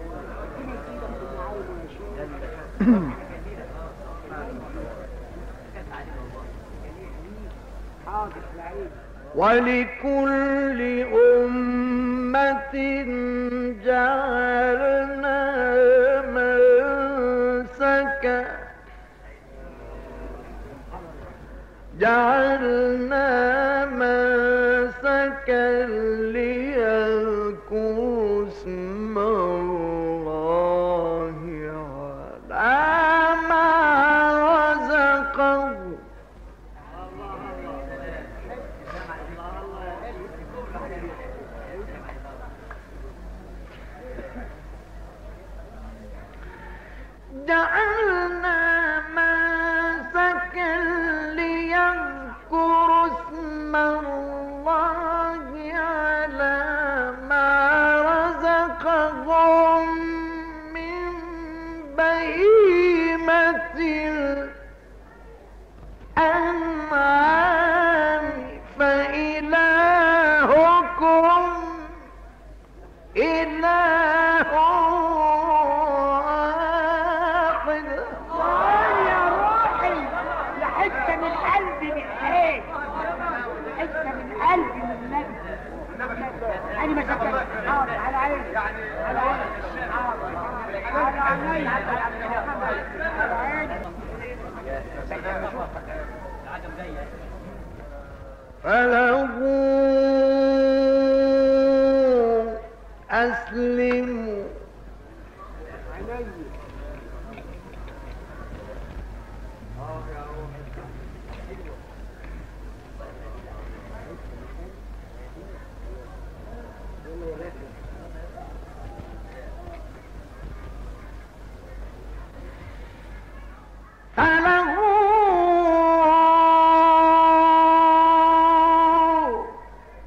[SPEAKER 4] ولكل أمة جعلنا منسكا جعلنا منسكا ليذكروا اسم الله على ما رزقهم. جعلنا منسكا ليذكروا اسم الله على ما رزقهم من بهيمة الأنعام فإلهكم إله واحد.
[SPEAKER 1] يا روحي يا حتة من قلبي بالحيل، حتة من قلبي من النبي. أنا ما شكرت. حاضر على عيني على عيني حاضر على عيني على عيني.
[SPEAKER 4] فله أسلموا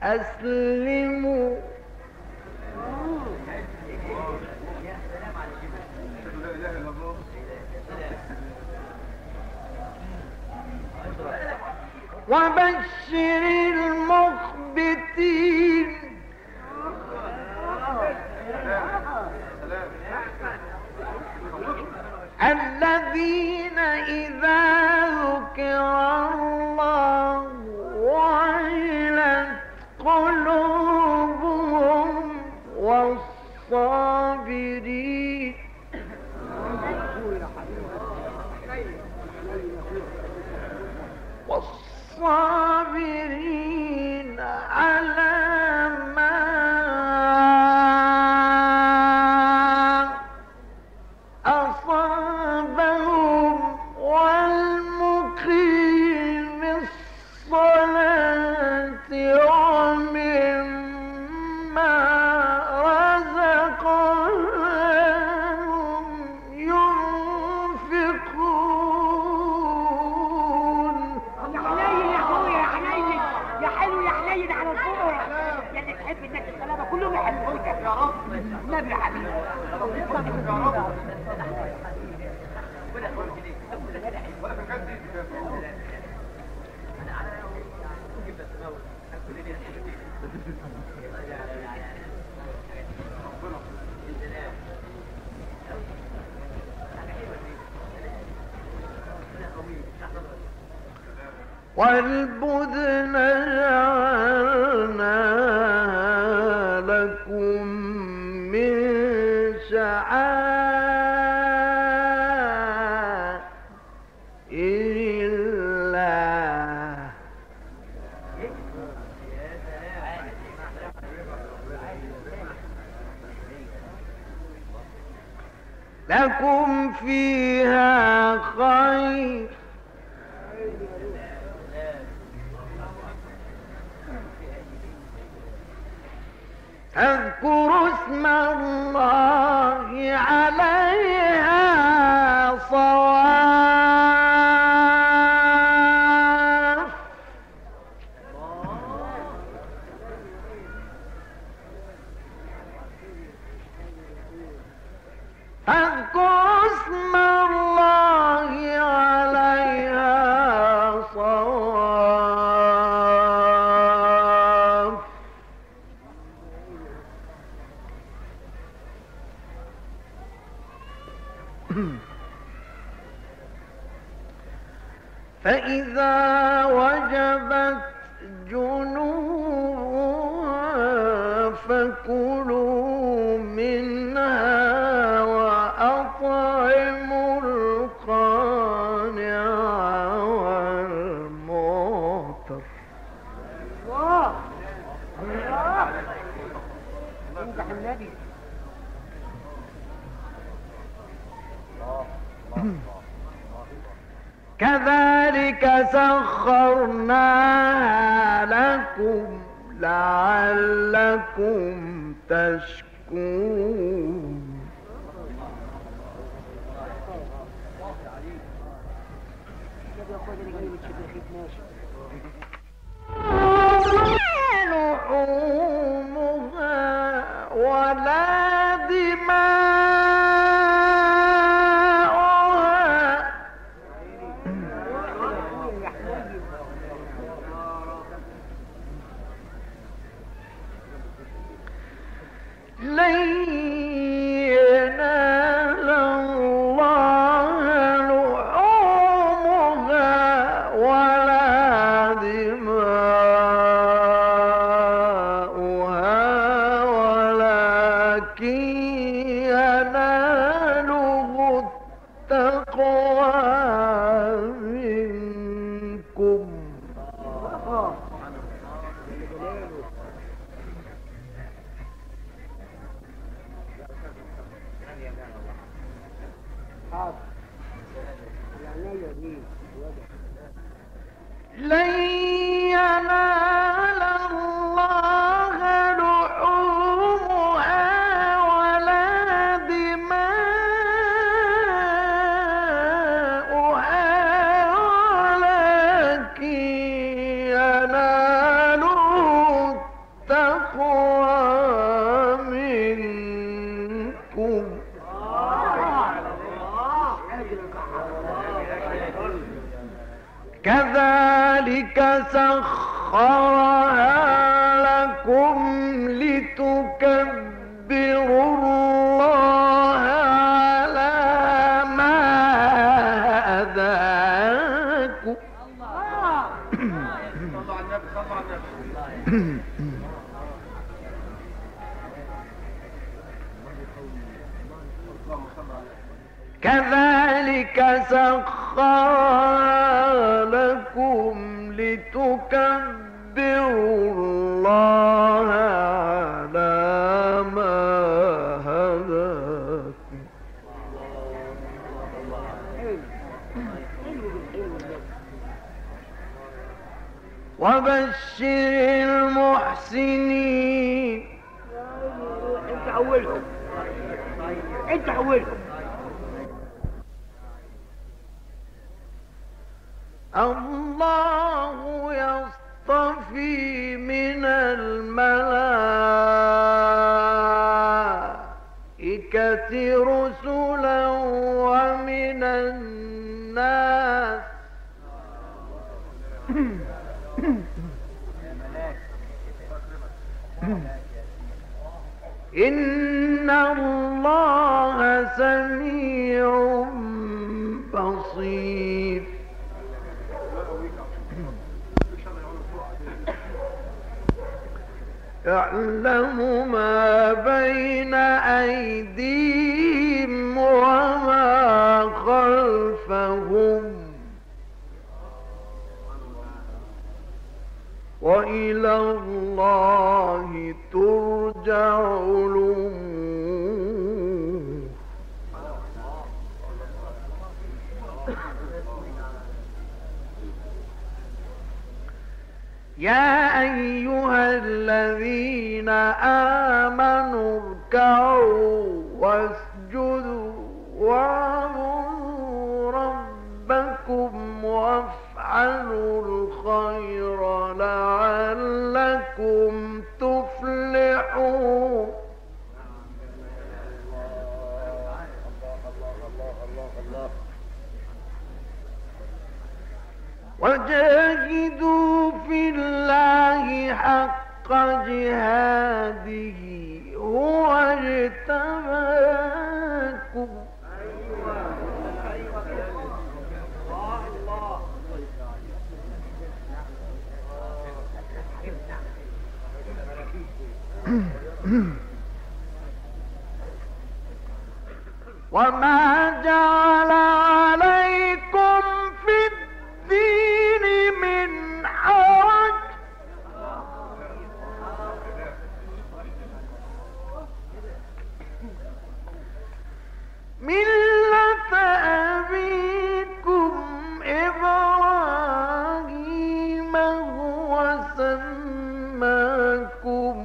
[SPEAKER 4] أسلموا وبشر المخبتين الذين إذا ذكر الله وجلت قلوبهم والصابرين والصابرين على ما أصابهم والمقيم الصلاة ومما رزقناهم ينفقون.
[SPEAKER 1] يا حنين يا اخويا يا حنين يا حلو يا حنين على الفور يا اللي تحب الناس السلامه كلهم يحبوك يا رب النبي يا حبيبي يا رب
[SPEAKER 4] والبدن جعلناها لكم من شعائر الله لكم فيها خير اذكروا اسم الله عليها صواف اذكروا اسم الله عليها صواف فإذا وجبت جنوبها فكلوا منها وأطعموا القانع والمعتر.
[SPEAKER 1] الله الله امدح النبي.
[SPEAKER 4] كذلك سخرناها لكم لعلكم تشكرون. لحومها ولا دماؤها لن ينال الله لحومها ولا دماؤها ولكن يناله التقوى منكم. سخرها لكم لتكبروا الله على ما هداكم.
[SPEAKER 2] صلوا على النبي صلوا على النبي.
[SPEAKER 4] كذلك سخرها لكم لتكبروا الله على ما هداكم. وبشر المحسنين.
[SPEAKER 1] انت حولهم انت حولهم.
[SPEAKER 4] الله يصطفي من الملائكة رسلا ومن الناس. إن الله سميع بصير. يعلم ما بين أيديهم وما خلفهم وإلى الله ترجع الأمور. يا أيها الذين آمنوا اركعوا واسجدوا واعبدوا ربكم وافعلوا الخير لعلكم تفلحون. وجاهدوا في الله حق جهاده هو اجتباكم. وما جعل عليكم في الدين من حرج ملة أبيكم إبراهيم هو سماكم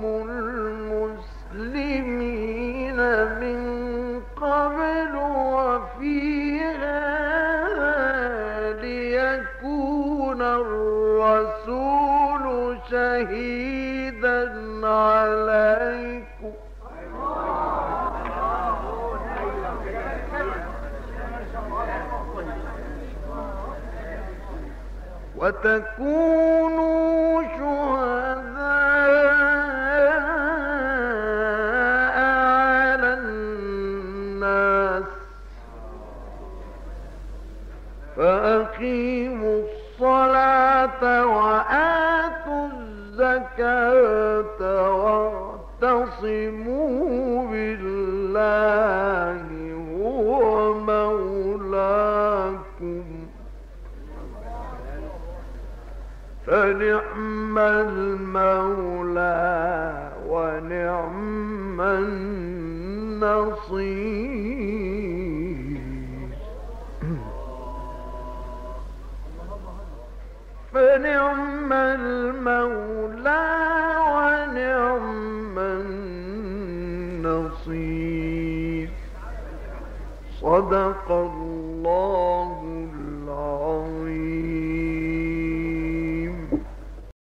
[SPEAKER 4] المسلمين من قبل وفي هذا ليكون الرسول شهيدا عليكم وتكونوا شهداء على الناس فأقيموا الصلاة وآتوا الزكاة واعتصموا بالله هو مولاكم فنعم المولى ونعم النصير. فنعم المولى ونعم النصير. صدق الله